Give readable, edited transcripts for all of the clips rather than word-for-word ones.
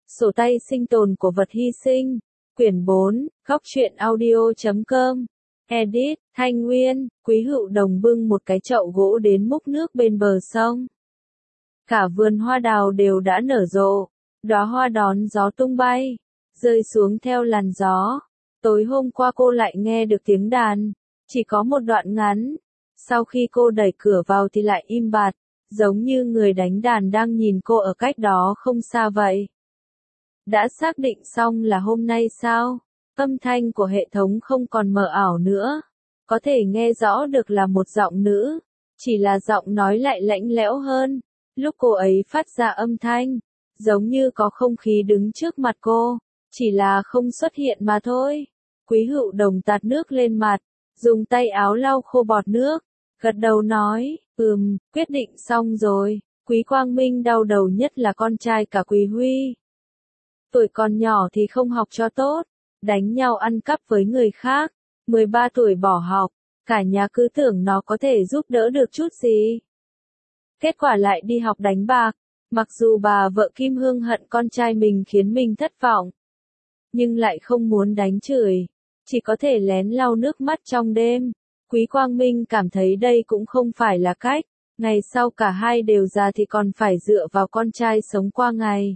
Sổ tay sinh tồn của vật hy sinh. Quyển 4, Góc truyện audio.com. Edit, Thanh Nguyên. Quý Hữu Đồng bưng một cái chậu gỗ đến múc nước bên bờ sông. Cả vườn hoa đào đều đã nở rộ, đóa hoa đón gió tung bay, rơi xuống theo làn gió. Tối hôm qua cô lại nghe được tiếng đàn, chỉ có một đoạn ngắn. Sau khi cô đẩy cửa vào thì lại im bặt, giống như người đánh đàn đang nhìn cô ở cách đó không xa vậy. Đã xác định xong là hôm nay sao? Âm thanh của hệ thống không còn mờ ảo nữa. Có thể nghe rõ được là một giọng nữ, chỉ là giọng nói lại lạnh lẽo hơn. Lúc cô ấy phát ra âm thanh, giống như có không khí đứng trước mặt cô, chỉ là không xuất hiện mà thôi. Quý Hữu Đồng tạt nước lên mặt, dùng tay áo lau khô bọt nước, gật đầu nói, quyết định xong rồi. Quý Quang Minh đau đầu nhất là con trai cả Quý Huy. Tuổi còn nhỏ thì không học cho tốt, đánh nhau ăn cắp với người khác, 13 tuổi bỏ học, cả nhà cứ tưởng nó có thể giúp đỡ được chút gì. Kết quả lại đi học đánh bạc, mặc dù bà vợ Kim Hương hận con trai mình khiến mình thất vọng, nhưng lại không muốn đánh chửi, chỉ có thể lén lau nước mắt trong đêm. Quý Quang Minh cảm thấy đây cũng không phải là cách, ngày sau cả hai đều già thì còn phải dựa vào con trai sống qua ngày.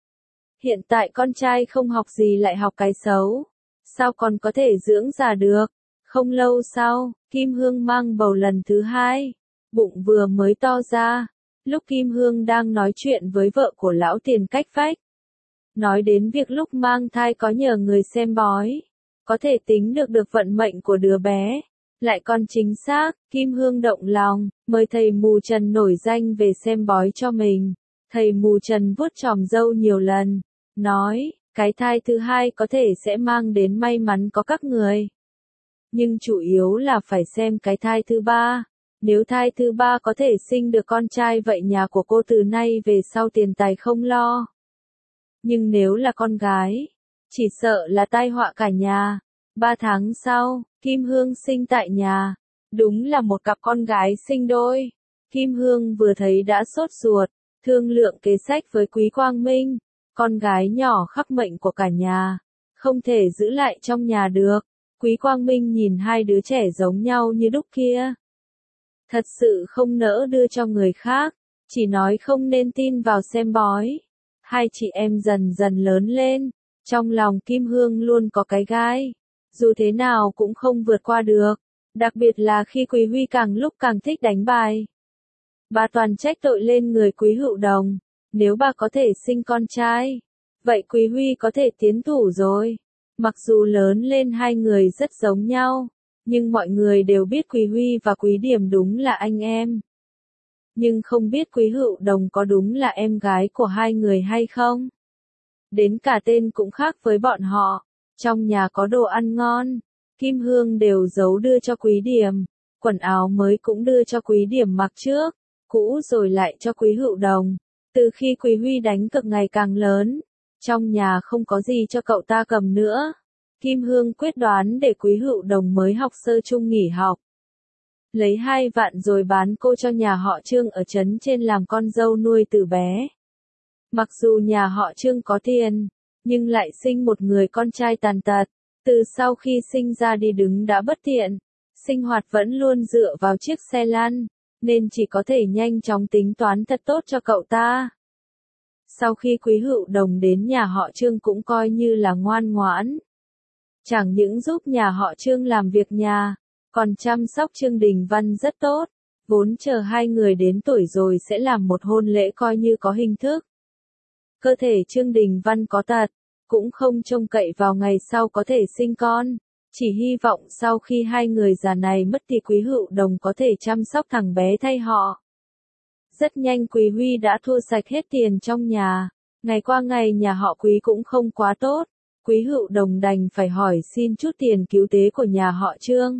Hiện tại con trai không học gì lại học cái xấu, sao còn có thể dưỡng già được? Không lâu sau, Kim Hương mang bầu lần thứ hai, bụng vừa mới to ra. Lúc Kim Hương đang nói chuyện với vợ của lão Tiền cách vách, nói đến việc lúc mang thai có nhờ người xem bói, có thể tính được vận mệnh của đứa bé, lại còn chính xác. Kim Hương động lòng, mời thầy mù Trần nổi danh về xem bói cho mình. Thầy mù Trần vuốt chòm râu nhiều lần, nói, cái thai thứ hai có thể sẽ mang đến may mắn có các người. Nhưng chủ yếu là phải xem cái thai thứ ba. Nếu thai thứ ba có thể sinh được con trai vậy nhà của cô từ nay về sau tiền tài không lo. Nhưng nếu là con gái, chỉ sợ là tai họa cả nhà. 3 tháng sau, Kim Hương sinh tại nhà. Đúng là một cặp con gái sinh đôi. Kim Hương vừa thấy đã sốt ruột, thương lượng kế sách với Quý Quang Minh. Con gái nhỏ khắc mệnh của cả nhà, không thể giữ lại trong nhà được. Quý Quang Minh nhìn hai đứa trẻ giống nhau như đúc kia, thật sự không nỡ đưa cho người khác, chỉ nói không nên tin vào xem bói. Hai chị em dần dần lớn lên, trong lòng Kim Hương luôn có cái gai, dù thế nào cũng không vượt qua được, đặc biệt là khi Quý Huy càng lúc càng thích đánh bài. Bà toàn trách tội lên người Quý Hữu Đồng, nếu bà có thể sinh con trai, vậy Quý Huy có thể tiến thủ rồi. Mặc dù lớn lên hai người rất giống nhau, nhưng mọi người đều biết Quý Huy và Quý Điểm đúng là anh em. Nhưng không biết Quý Hữu Đồng có đúng là em gái của hai người hay không. Đến cả tên cũng khác với bọn họ. Trong nhà có đồ ăn ngon, Kim Hương đều giấu đưa cho Quý Điểm. Quần áo mới cũng đưa cho Quý Điểm mặc trước, cũ rồi lại cho Quý Hữu Đồng. Từ khi Quý Huy đánh cực ngày càng lớn, trong nhà không có gì cho cậu ta cầm nữa. Kim Hương quyết đoán để Quý Hữu Đồng mới học sơ chung nghỉ học, lấy 2 vạn rồi bán cô cho nhà họ Trương ở trấn trên làm con dâu nuôi từ bé. Mặc dù nhà họ Trương có tiền, nhưng lại sinh một người con trai tàn tật, từ sau khi sinh ra đi đứng đã bất tiện, sinh hoạt vẫn luôn dựa vào chiếc xe lăn, nên chỉ có thể nhanh chóng tính toán thật tốt cho cậu ta. Sau khi Quý Hữu Đồng đến nhà họ Trương cũng coi như là ngoan ngoãn. Chẳng những giúp nhà họ Trương làm việc nhà, còn chăm sóc Trương Đình Văn rất tốt, vốn chờ hai người đến tuổi rồi sẽ làm một hôn lễ coi như có hình thức. Cơ thể Trương Đình Văn có tật, cũng không trông cậy vào ngày sau có thể sinh con, chỉ hy vọng sau khi hai người già này mất thì Quý Hữu Đồng có thể chăm sóc thằng bé thay họ. Rất nhanh Quý Huy đã thua sạch hết tiền trong nhà, ngày qua ngày nhà họ Quý cũng không quá tốt, Quý Hữu Đồng đành phải hỏi xin chút tiền cứu tế của nhà họ Trương.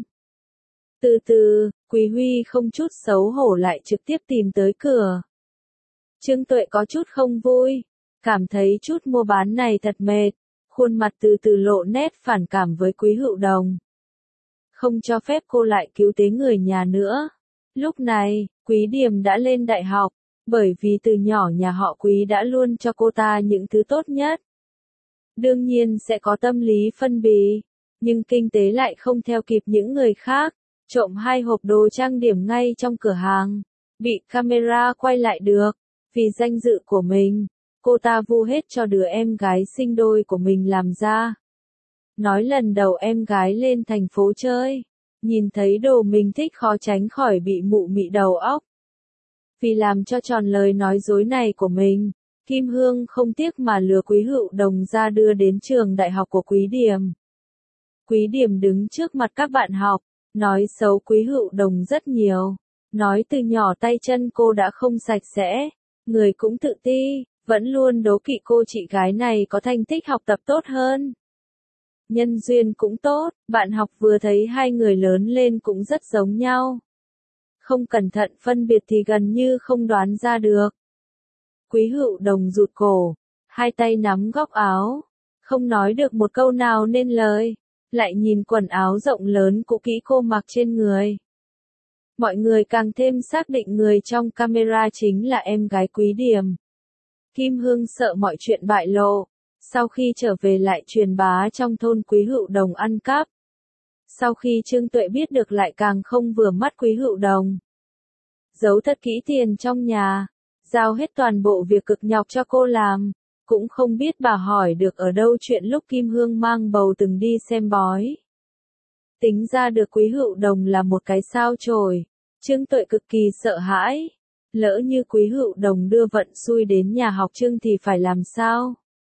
Từ từ, Quý Huy không chút xấu hổ lại trực tiếp tìm tới cửa. Trương Tuệ có chút không vui, cảm thấy chút mua bán này thật mệt, khuôn mặt từ từ lộ nét phản cảm với Quý Hữu Đồng. Không cho phép cô lại cứu tế người nhà nữa. Lúc này, Quý Điểm đã lên đại học, Bởi vì từ nhỏ nhà họ Quý đã luôn cho cô ta những thứ tốt nhất. Đương nhiên sẽ có tâm lý phân bì, nhưng kinh tế lại không theo kịp những người khác. Trộm 2 hộp đồ trang điểm ngay trong cửa hàng, bị camera quay lại được. Vì danh dự của mình, cô ta vu hết cho đứa em gái sinh đôi của mình làm ra. Nói lần đầu em gái lên thành phố chơi, nhìn thấy đồ mình thích khó tránh khỏi bị mụ mị đầu óc. Vì làm cho tròn lời nói dối này của mình, Kim Hương không tiếc mà lừa Quý Hữu Đồng ra đưa đến trường đại học của Quý Điềm. Quý Điềm đứng trước mặt các bạn học, nói xấu Quý Hữu Đồng rất nhiều, nói từ nhỏ tay chân cô đã không sạch sẽ, người cũng tự ti, vẫn luôn đố kỵ cô chị gái này có thành tích học tập tốt hơn. Nhân duyên cũng tốt, bạn học vừa thấy hai người lớn lên cũng rất giống nhau. Không cẩn thận phân biệt thì gần như không đoán ra được. Quý Hữu Đồng rụt cổ, hai tay nắm góc áo, không nói được một câu nào nên lời, lại nhìn quần áo rộng lớn cũ kỹ cô mặc trên người. Mọi người càng thêm xác định người trong camera chính là em gái Quý Điềm. Kim Hương sợ mọi chuyện bại lộ, sau khi trở về lại truyền bá trong thôn Quý Hữu Đồng ăn cắp. Sau khi Trương Tuệ biết được lại càng không vừa mắt Quý Hữu Đồng. Giấu thật kỹ tiền trong nhà, giao hết toàn bộ việc cực nhọc cho cô làm, cũng không biết bà hỏi được ở đâu chuyện lúc Kim Hương mang bầu từng đi xem bói. Tính ra được Quý Hữu Đồng là một cái sao chổi, Trương Tuệ cực kỳ sợ hãi. Lỡ như Quý Hữu Đồng đưa vận xui đến nhà học Trương thì phải làm sao?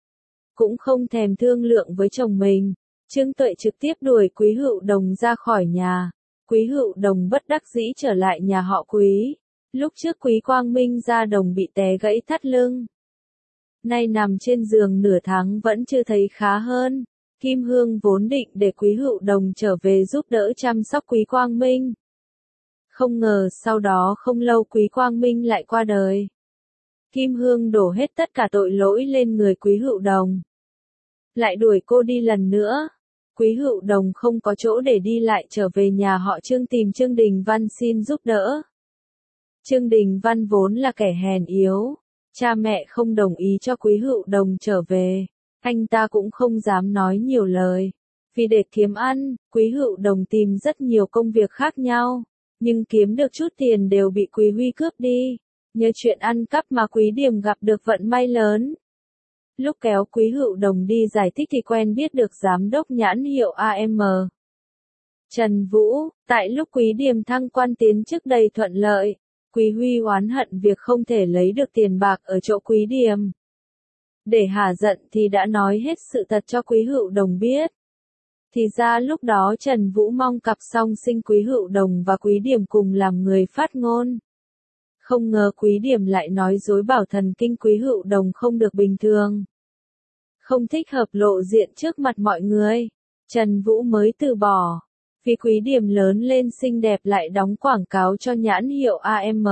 Cũng không thèm thương lượng với chồng mình, Trương Tuệ trực tiếp đuổi Quý Hữu Đồng ra khỏi nhà. Quý Hữu Đồng bất đắc dĩ trở lại nhà họ Quý. Lúc trước Quý Quang Minh ra đồng bị té gãy thắt lưng. Nay nằm trên giường nửa tháng vẫn chưa thấy khá hơn. Kim Hương vốn định để Quý Hữu Đồng trở về giúp đỡ chăm sóc Quý Quang Minh. Không ngờ sau đó không lâu Quý Quang Minh lại qua đời. Kim Hương đổ hết tất cả tội lỗi lên người Quý Hữu Đồng. Lại đuổi cô đi lần nữa. Quý Hữu Đồng không có chỗ để đi lại trở về nhà họ Trương tìm Trương Đình Văn xin giúp đỡ. Trương Đình Văn vốn là kẻ hèn yếu. Cha mẹ không đồng ý cho Quý Hữu Đồng trở về. Anh ta cũng không dám nói nhiều lời. Vì để kiếm ăn, Quý Hữu Đồng tìm rất nhiều công việc khác nhau. Nhưng kiếm được chút tiền đều bị Quý Huy cướp đi. Nhờ chuyện ăn cắp mà Quý Điềm gặp được vận may lớn. Lúc kéo Quý Hữu Đồng đi giải thích thì quen biết được giám đốc nhãn hiệu AM. Trần Vũ, tại lúc Quý Điềm thăng quan tiến chức đầy thuận lợi, Quý Huy oán hận việc không thể lấy được tiền bạc ở chỗ Quý Điềm. Để hả giận thì đã nói hết sự thật cho Quý Hữu Đồng biết. Thì ra lúc đó Trần Vũ mong cặp song sinh Quý Hữu Đồng và Quý Điềm cùng làm người phát ngôn. Không ngờ Quý Điềm lại nói dối bảo thần kinh Quý Hữu Đồng không được bình thường. Không thích hợp lộ diện trước mặt mọi người. Trần Vũ mới từ bỏ. Vì Quý Điềm lớn lên xinh đẹp lại đóng quảng cáo cho nhãn hiệu AM.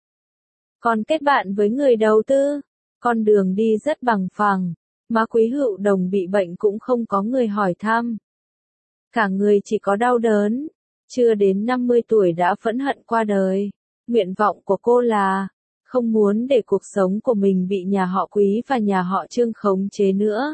Còn kết bạn với người đầu tư. Con đường đi rất bằng phẳng. Mà Quý Hữu Đồng bị bệnh cũng không có người hỏi thăm. Cả người chỉ có đau đớn. Chưa đến 50 tuổi đã phẫn hận qua đời. Nguyện vọng của cô là không muốn để cuộc sống của mình bị nhà họ Quý và nhà họ Trương khống chế nữa.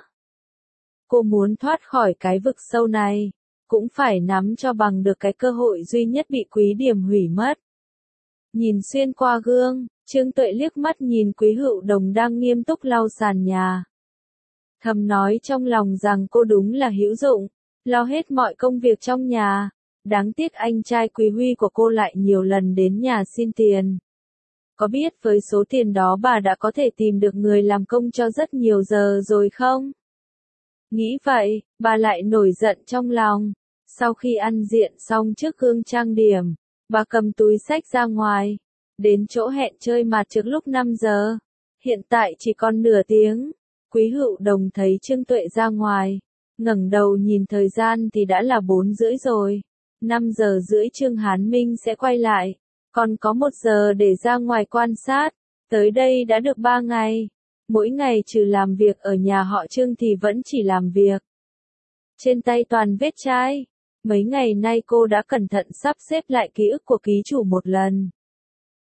Cô muốn thoát khỏi cái vực sâu này, cũng phải nắm cho bằng được cái cơ hội duy nhất bị Quý Điềm hủy mất. Nhìn xuyên qua gương, Trương Tuệ liếc mắt nhìn Quý Hữu Đồng đang nghiêm túc lau sàn nhà. Thầm nói trong lòng rằng cô đúng là hữu dụng, lo hết mọi công việc trong nhà. Đáng tiếc anh trai Quý Huy của cô lại nhiều lần đến nhà xin tiền. Có biết với số tiền đó bà đã có thể tìm được người làm công cho rất nhiều giờ rồi không? Nghĩ vậy, bà lại nổi giận trong lòng. Sau khi ăn diện xong trước gương trang điểm, bà cầm túi xách ra ngoài. Đến chỗ hẹn chơi mặt trước lúc 5 giờ. Hiện tại chỉ còn nửa tiếng. Quý Hữu Đồng thấy Trương Tuệ ra ngoài. Ngẩng đầu nhìn thời gian thì đã là 4 rưỡi rồi. 5 giờ rưỡi Trương Hán Minh sẽ quay lại. Còn có 1 giờ để ra ngoài quan sát. Tới đây đã được 3 ngày. Mỗi ngày trừ làm việc ở nhà họ Trương thì vẫn chỉ làm việc. Trên tay toàn vết chai. Mấy ngày nay cô đã cẩn thận sắp xếp lại ký ức của ký chủ một lần.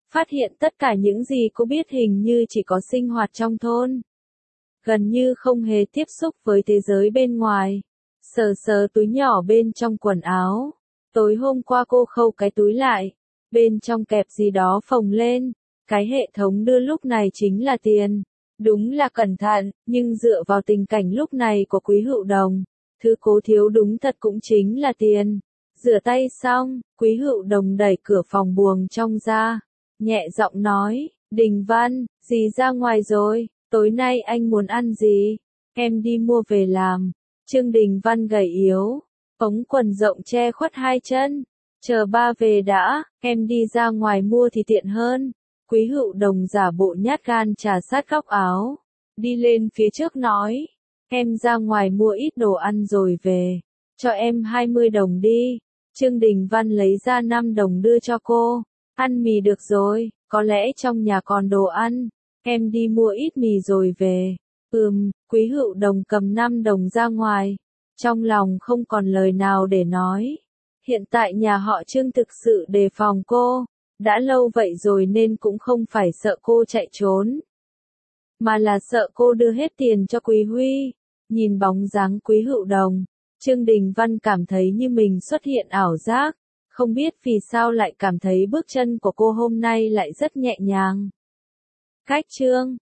phát hiện tất cả những gì cô biết hình như chỉ có sinh hoạt trong thôn. Gần như không hề tiếp xúc với thế giới bên ngoài. Sờ sờ túi nhỏ bên trong quần áo. Tối hôm qua cô khâu cái túi lại. Bên trong kẹp gì đó phồng lên. Cái hệ thống đưa lúc này chính là tiền. Đúng là cẩn thận, nhưng dựa vào tình cảnh lúc này của Quý Hữu Đồng, thứ cô thiếu đúng thật cũng chính là tiền. Rửa tay xong, Quý Hữu Đồng đẩy cửa phòng buồng trong ra, nhẹ giọng nói, Đình Văn, dì ra ngoài rồi, tối nay anh muốn ăn gì? Em đi mua về làm. Trương Đình Văn gầy yếu, ống quần rộng che khuất hai chân. Chờ ba về đã, em đi ra ngoài mua thì tiện hơn. Quý Hữu Đồng giả bộ nhát gan trà sát góc áo, đi lên phía trước nói, em ra ngoài mua ít đồ ăn rồi về, cho em 20 đồng đi. Trương Đình Văn lấy ra 5 đồng đưa cho cô, ăn mì được rồi, có lẽ trong nhà còn đồ ăn, em đi mua ít mì rồi về. Quý Hữu Đồng cầm 5 đồng ra ngoài, trong lòng không còn lời nào để nói. Hiện tại nhà họ Trương thực sự đề phòng cô. Đã lâu vậy rồi nên cũng không phải sợ cô chạy trốn, mà là sợ cô đưa hết tiền cho Quý Huy. Nhìn bóng dáng Quý Hữu Đồng, Trương Đình Văn cảm thấy như mình xuất hiện ảo giác, không biết vì sao lại cảm thấy bước chân của cô hôm nay lại rất nhẹ nhàng. Cách Trương